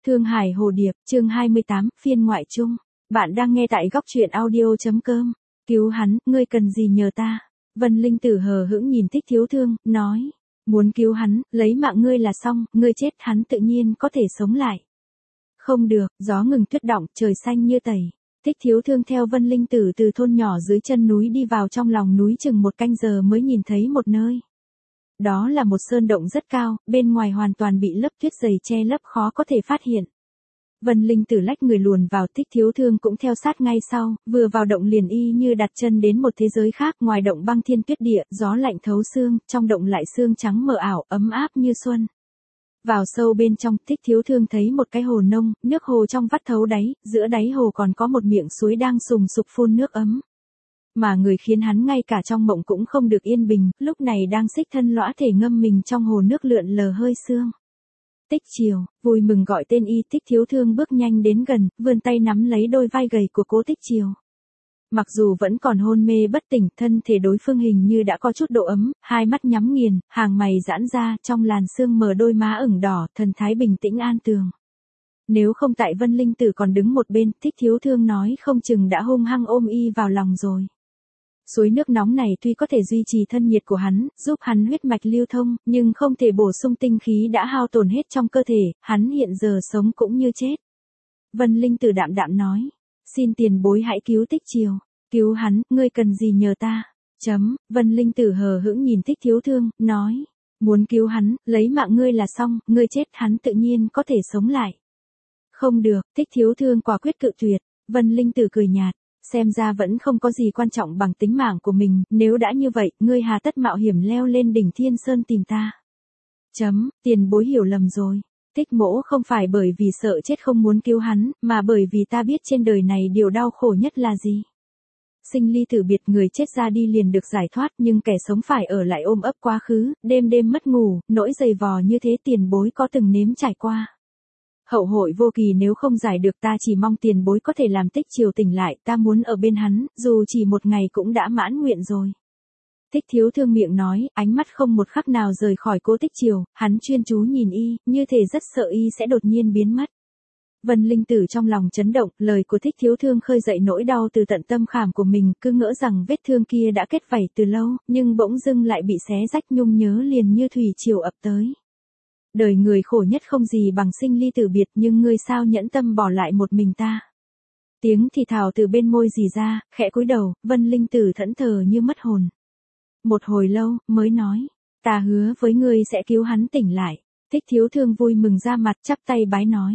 Thương Hải Hồ Điệp, chương 28, phiên ngoại chung. Bạn đang nghe tại góc truyện audio.com. Cứu hắn, ngươi cần gì nhờ ta? Vân Linh Tử hờ hững nhìn Thích Thiếu Thương, nói. Muốn cứu hắn, lấy mạng ngươi là xong, ngươi chết hắn tự nhiên có thể sống lại. Không được, gió ngừng tuyết động, trời xanh như tẩy. Thích Thiếu Thương theo Vân Linh Tử từ thôn nhỏ dưới chân núi đi vào trong lòng núi chừng một canh giờ mới nhìn thấy một nơi. Đó là một sơn động rất cao, bên ngoài hoàn toàn bị lớp tuyết dày che lấp khó có thể phát hiện. Vân Linh Tử lách người luồn vào, Thích Thiếu Thương cũng theo sát ngay sau, vừa vào động liền y như đặt chân đến một thế giới khác, ngoài động băng thiên tuyết địa, gió lạnh thấu xương, trong động lại sương trắng mờ ảo, ấm áp như xuân. Vào sâu bên trong, Thích Thiếu Thương thấy một cái hồ nông, nước hồ trong vắt thấu đáy, giữa đáy hồ còn có một miệng suối đang sùng sục phun nước ấm. Mà người khiến hắn ngay cả trong mộng cũng không được yên bình, lúc này đang xích thân lõa thể ngâm mình trong hồ nước lượn lờ hơi sương. Tích Chiều, vui mừng gọi tên y. Thích Thiếu Thương bước nhanh đến gần, vươn tay nắm lấy đôi vai gầy của Cố Tích Chiều. Mặc dù vẫn còn hôn mê bất tỉnh, thân thể đối phương hình như đã có chút độ ấm, hai mắt nhắm nghiền, hàng mày giãn ra, trong làn sương mờ đôi má ửng đỏ, thần thái bình tĩnh an tường. Nếu không tại Vân Linh Tử còn đứng một bên, Thích Thiếu Thương nói không chừng đã hung hăng ôm y vào lòng rồi. Suối nước nóng này tuy có thể duy trì thân nhiệt của hắn, giúp hắn huyết mạch lưu thông, nhưng không thể bổ sung tinh khí đã hao tổn hết trong cơ thể, hắn hiện giờ sống cũng như chết. Vân Linh Tử đạm đạm nói, xin tiền bối hãy cứu Tích Chiều, cứu hắn, ngươi cần gì nhờ ta? Vân Linh Tử hờ hững nhìn Thích Thiếu Thương, nói, muốn cứu hắn, lấy mạng ngươi là xong, ngươi chết hắn tự nhiên có thể sống lại. Không được, Thích Thiếu Thương quả quyết cự tuyệt. Vân Linh Tử cười nhạt. Xem ra vẫn không có gì quan trọng bằng tính mạng của mình, nếu đã như vậy, ngươi hà tất mạo hiểm leo lên đỉnh Thiên Sơn tìm ta. Tiền bối hiểu lầm rồi. Thích mỗ không phải bởi vì sợ chết không muốn cứu hắn, mà bởi vì ta biết trên đời này điều đau khổ nhất là gì. Sinh ly tử biệt, người chết ra đi liền được giải thoát, nhưng kẻ sống phải ở lại ôm ấp quá khứ, đêm đêm mất ngủ, nỗi dày vò như thế tiền bối có từng nếm trải qua. Hậu hội vô kỳ, nếu không giải được ta chỉ mong tiền bối có thể làm Tích Chiều tỉnh lại, ta muốn ở bên hắn, dù chỉ một ngày cũng đã mãn nguyện rồi. Thích Thiếu Thương miệng nói, ánh mắt không một khắc nào rời khỏi Cố Tích Chiều, hắn chuyên chú nhìn y, như thể rất sợ y sẽ đột nhiên biến mất. Vân Linh Tử trong lòng chấn động, lời của Thích Thiếu Thương khơi dậy nỗi đau từ tận tâm khảm của mình, cứ ngỡ rằng vết thương kia đã kết vảy từ lâu, nhưng bỗng dưng lại bị xé rách, nhung nhớ liền như thủy triều ập tới. Đời người khổ nhất không gì bằng sinh ly tử biệt, nhưng ngươi sao nhẫn tâm bỏ lại một mình ta? Tiếng thì thào từ bên môi rỉ ra, khẽ cúi đầu, Vân Linh Tử thẫn thờ như mất hồn. Một hồi lâu, mới nói, ta hứa với ngươi sẽ cứu hắn tỉnh lại. Thích Thiếu Thương vui mừng ra mặt, chắp tay bái nói.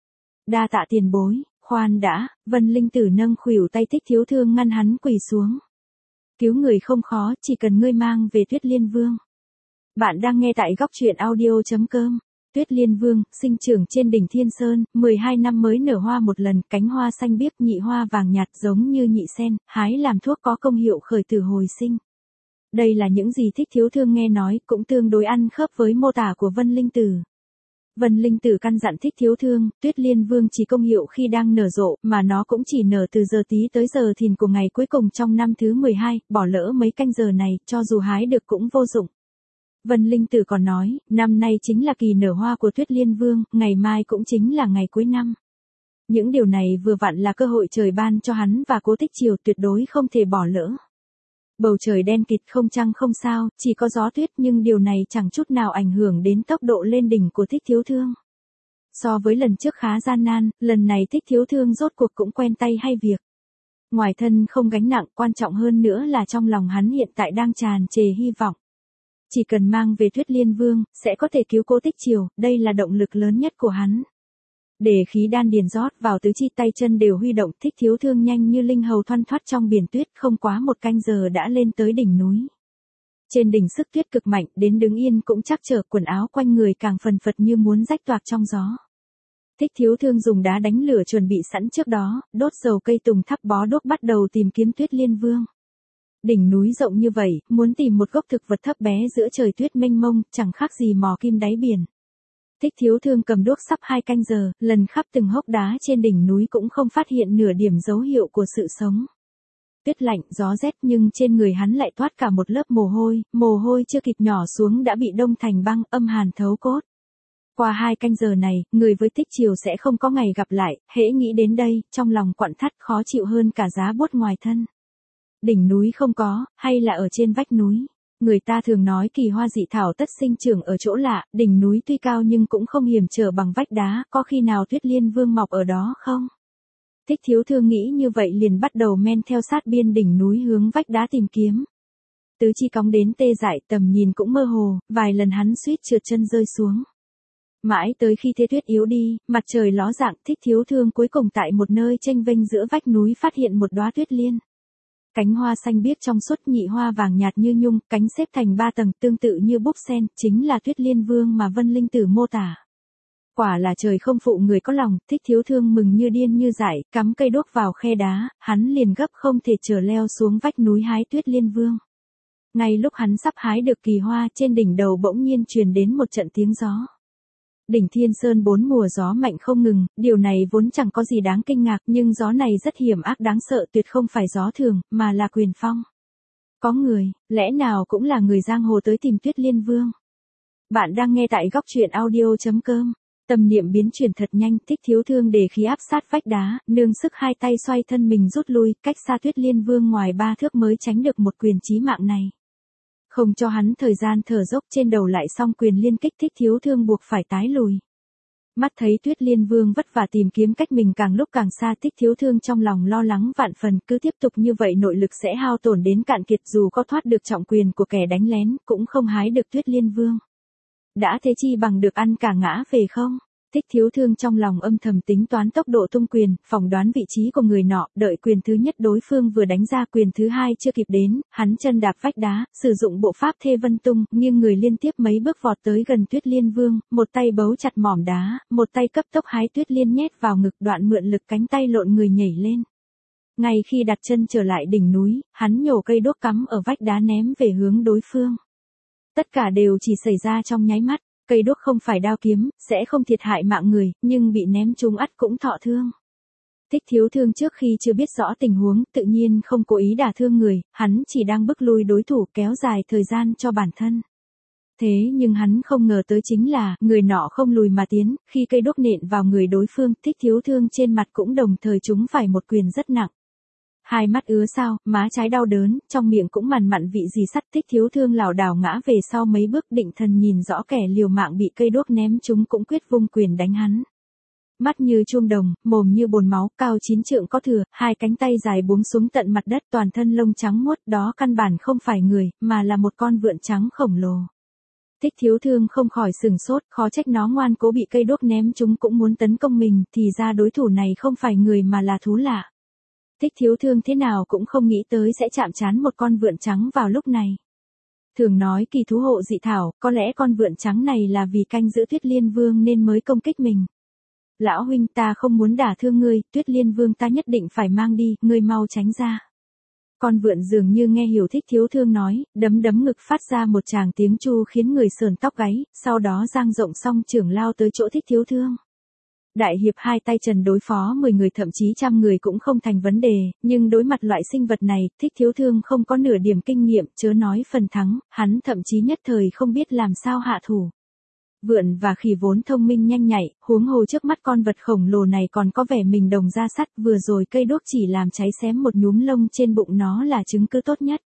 Đa tạ tiền bối, khoan đã. Vân Linh Tử nâng khuỷu tay Thích Thiếu Thương ngăn hắn quỳ xuống. Cứu người không khó, chỉ cần ngươi mang về Tuyết Liên Vương. Bạn đang nghe tại góc truyện audio.com. Tuyết Liên Vương, sinh trưởng trên đỉnh Thiên Sơn, 12 năm mới nở hoa một lần, cánh hoa xanh biếc, nhị hoa vàng nhạt giống như nhị sen, hái làm thuốc có công hiệu khởi tử hồi sinh. Đây là những gì Thích Thiếu Thương nghe nói, cũng tương đối ăn khớp với mô tả của Vân Linh Tử. Vân Linh Tử căn dặn Thích Thiếu Thương, Tuyết Liên Vương chỉ công hiệu khi đang nở rộ, mà nó cũng chỉ nở từ giờ tí tới giờ thìn của ngày cuối cùng trong năm thứ 12, bỏ lỡ mấy canh giờ này, cho dù hái được cũng vô dụng. Vân Linh Tử còn nói, năm nay chính là kỳ nở hoa của Tuyết Liên Vương, ngày mai cũng chính là ngày cuối năm. Những điều này vừa vặn là cơ hội trời ban cho hắn và Cố Tích Chiều, tuyệt đối không thể bỏ lỡ. Bầu trời đen kịt, không trăng không sao, chỉ có gió tuyết, nhưng điều này chẳng chút nào ảnh hưởng đến tốc độ lên đỉnh của Thích Thiếu Thương. So với lần trước khá gian nan, lần này Thích Thiếu Thương rốt cuộc cũng quen tay hay việc. Ngoài thân không gánh nặng, quan trọng hơn nữa là trong lòng hắn hiện tại đang tràn trề hy vọng. Chỉ cần mang về Tuyết Liên Vương, sẽ có thể cứu Cố Tích Chiều, đây là động lực lớn nhất của hắn. Để khí đan điền rót vào tứ chi, tay chân đều huy động, Thích Thiếu Thương nhanh như linh hầu thoăn thoắt trong biển tuyết, không quá một canh giờ đã lên tới đỉnh núi. Trên đỉnh sức tuyết cực mạnh, đến đứng yên cũng trắc trở, quần áo quanh người càng phần phật như muốn rách toạc trong gió. Thích Thiếu Thương dùng đá đánh lửa chuẩn bị sẵn trước đó, đốt dầu cây tùng thắp bó đuốc bắt đầu tìm kiếm Tuyết Liên Vương. Đỉnh núi rộng như vậy, muốn tìm một gốc thực vật thấp bé giữa trời tuyết mênh mông, chẳng khác gì mò kim đáy biển. Thích Thiếu Thương cầm đuốc sắp 2 canh giờ, lần khắp từng hốc đá trên đỉnh núi cũng không phát hiện nửa điểm dấu hiệu của sự sống. Tuyết lạnh, gió rét, nhưng trên người hắn lại toát cả một lớp mồ hôi chưa kịp nhỏ xuống đã bị đông thành băng, âm hàn thấu cốt. Qua 2 canh giờ này, người với Tích Triều sẽ không có ngày gặp lại, hễ nghĩ đến đây, trong lòng quặn thắt khó chịu hơn cả giá buốt ngoài thân. Đỉnh núi không có, hay là ở trên vách núi. Người ta thường nói kỳ hoa dị thảo tất sinh trưởng ở chỗ lạ, đỉnh núi tuy cao nhưng cũng không hiểm trở bằng vách đá, có khi nào Tuyết Liên Vương mọc ở đó không? Thích Thiếu Thương nghĩ như vậy liền bắt đầu men theo sát biên đỉnh núi hướng vách đá tìm kiếm. Tứ chi cóng đến tê dại, tầm nhìn cũng mơ hồ, vài lần hắn suýt trượt chân rơi xuống. Mãi tới khi thế tuyết yếu đi, mặt trời ló dạng, Thích Thiếu Thương cuối cùng tại một nơi chênh vênh giữa vách núi phát hiện một đóa tuyết liên. Cánh hoa xanh biếc trong suốt, nhị hoa vàng nhạt như nhung, cánh xếp thành 3 tầng tương tự như búp sen, chính là Tuyết Liên Vương mà Vân Linh Tử mô tả. Quả là trời không phụ người có lòng, Thích Thiếu Thương mừng như điên như dại, cắm cây đuốc vào khe đá, hắn liền gấp không thể chờ leo xuống vách núi hái Tuyết Liên Vương. Ngay lúc hắn sắp hái được kỳ hoa, trên đỉnh đầu bỗng nhiên truyền đến một trận tiếng gió. Đỉnh Thiên Sơn 4 mùa gió mạnh không ngừng, điều này vốn chẳng có gì đáng kinh ngạc, nhưng gió này rất hiểm ác đáng sợ, tuyệt không phải gió thường, mà là quyền phong. Có người, lẽ nào cũng là người giang hồ tới tìm Tuyết Liên Vương. Bạn đang nghe tại góc truyện audio.com. Tâm niệm biến chuyển thật nhanh, Thích Thiếu Thương để khí áp sát vách đá, nương sức hai tay xoay thân mình rút lui, cách xa Tuyết Liên Vương ngoài 3 thước mới tránh được một quyền chí mạng này. Không cho hắn thời gian thở dốc, trên đầu lại xong quyền liên kích, Thích Thiếu Thương buộc phải tái lùi. Mắt thấy Tuyết Liên Vương vất vả tìm kiếm cách mình càng lúc càng xa, Thích Thiếu Thương trong lòng lo lắng vạn phần, cứ tiếp tục như vậy nội lực sẽ hao tổn đến cạn kiệt, dù có thoát được trọng quyền của kẻ đánh lén, cũng không hái được Tuyết Liên Vương. Đã thế chi bằng được ăn cả ngã về không? Thích Thiếu Thương trong lòng âm thầm tính toán tốc độ tung quyền, phỏng đoán vị trí của người nọ, đợi quyền thứ nhất đối phương vừa đánh ra, quyền thứ hai chưa kịp đến, hắn chân đạp vách đá, sử dụng bộ pháp Thê Vân Tung, nghiêng người liên tiếp mấy bước vọt tới gần Tuyết Liên Vương, một tay bấu chặt mỏm đá, một tay cấp tốc hái Tuyết Liên nhét vào ngực, đoạn mượn lực cánh tay lộn người nhảy lên. Ngay khi đặt chân trở lại đỉnh núi, hắn nhổ cây đuốc cắm ở vách đá ném về hướng đối phương. Tất cả đều chỉ xảy ra trong nháy mắt. Cây đuốc không phải đao kiếm, sẽ không thiệt hại mạng người, nhưng bị ném trúng ắt cũng thọ thương. Thích Thiếu Thương trước khi chưa biết rõ tình huống, tự nhiên không cố ý đả thương người, hắn chỉ đang bức lui đối thủ, kéo dài thời gian cho bản thân. Thế nhưng hắn không ngờ tới chính là, người nọ không lùi mà tiến, khi cây đuốc nện vào người đối phương, Thích Thiếu Thương trên mặt cũng đồng thời trúng phải một quyền rất nặng. Hai mắt ứa sao, má trái đau đớn, trong miệng cũng mằn mặn vị gì sắt, Thích Thiếu Thương lảo đảo ngã về sau mấy bước, định thần nhìn rõ kẻ liều mạng bị cây đuốc ném trúng cũng quyết vung quyền đánh hắn. Mắt như chuông đồng, mồm như bồn máu, cao 9 trượng có thừa, hai cánh tay dài buông xuống tận mặt đất, toàn thân lông trắng muốt, đó căn bản không phải người, mà là một con vượn trắng khổng lồ. Thích Thiếu Thương không khỏi sửng sốt, khó trách nó ngoan cố bị cây đuốc ném trúng cũng muốn tấn công mình, thì ra đối thủ này không phải người mà là thú lạ. Thích Thiếu Thương thế nào cũng không nghĩ tới sẽ chạm trán một con vượn trắng vào lúc này. Thường nói kỳ thú hộ dị thảo, có lẽ con vượn trắng này là vì canh giữ Tuyết Liên Vương nên mới công kích mình. Lão huynh, ta không muốn đả thương ngươi, Tuyết Liên Vương ta nhất định phải mang đi, ngươi mau tránh ra. Con vượn dường như nghe hiểu Thích Thiếu Thương nói, đấm đấm ngực phát ra một tràng tiếng chu khiến người sờn tóc gáy, sau đó dang rộng song trưởng lao tới chỗ Thích Thiếu Thương. Đại hiệp hai tay trần đối phó 10 người thậm chí trăm người cũng không thành vấn đề, nhưng đối mặt loại sinh vật này, Thích Thiếu Thương không có nửa điểm kinh nghiệm, chớ nói phần thắng, hắn thậm chí nhất thời không biết làm sao hạ thủ. Vượn và khỉ vốn thông minh nhanh nhạy, huống hồ trước mắt con vật khổng lồ này còn có vẻ mình đồng da sắt, vừa rồi cây đuốc chỉ làm cháy xém một nhúm lông trên bụng nó là chứng cứ tốt nhất.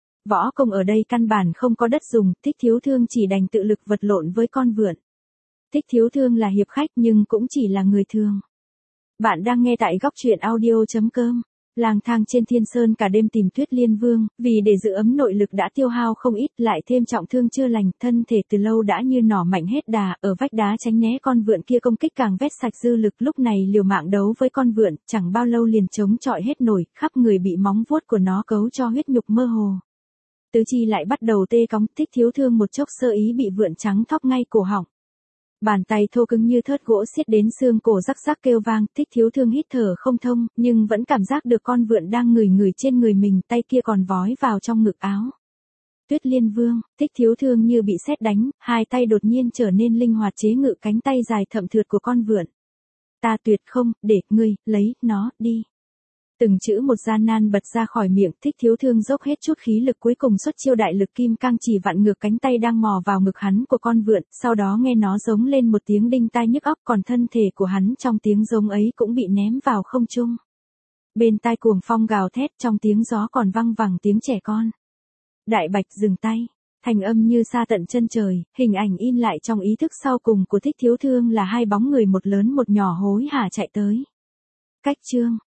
Võ công ở đây căn bản không có đất dùng, Thích Thiếu Thương chỉ đành tự lực vật lộn với con vượn. Thích Thiếu Thương là hiệp khách nhưng cũng chỉ là người thường. Bạn đang nghe tại góc truyện audio.com. Lang thang trên Thiên Sơn cả đêm tìm Tuyết Liên Vương, vì để giữ ấm nội lực đã tiêu hao không ít, lại thêm trọng thương chưa lành, thân thể từ lâu đã như nỏ mạnh hết đà, ở vách đá tránh né con vượn kia công kích càng vét sạch dư lực, lúc này liều mạng đấu với con vượn, chẳng bao lâu liền chống chọi hết nổi, khắp người bị móng vuốt của nó cấu cho huyết nhục mơ hồ. Tứ chi lại bắt đầu tê cóng, Thích Thiếu Thương một chốc sơ ý bị vượn trắng thóc ngay cổ họng. Bàn tay thô cứng như thớt gỗ siết đến xương cổ rắc rắc kêu vang, Thích Thiếu Thương hít thở không thông, nhưng vẫn cảm giác được con vượn đang ngửi ngửi trên người mình, tay kia còn vói vào trong ngực áo. Tuyết Liên Vương, Thích Thiếu Thương như bị sét đánh, hai tay đột nhiên trở nên linh hoạt chế ngự cánh tay dài thậm thượt của con vượn. Ta tuyệt không, để ngươi, lấy, nó, đi. Từng chữ một gian nan bật ra khỏi miệng, Thích Thiếu Thương dốc hết chút khí lực cuối cùng xuất chiêu đại lực kim cang chỉ vặn ngược cánh tay đang mò vào ngực hắn của con vượn, sau đó nghe nó giống lên một tiếng đinh tai nhức óc, còn thân thể của hắn trong tiếng giống ấy cũng bị ném vào không trung. Bên tai cuồng phong gào thét, trong tiếng gió còn văng vẳng tiếng trẻ con. Đại Bạch dừng tay, thành âm như xa tận chân trời, hình ảnh in lại trong ý thức sau cùng của Thích Thiếu Thương là hai bóng người một lớn một nhỏ hối hả chạy tới. Cách chương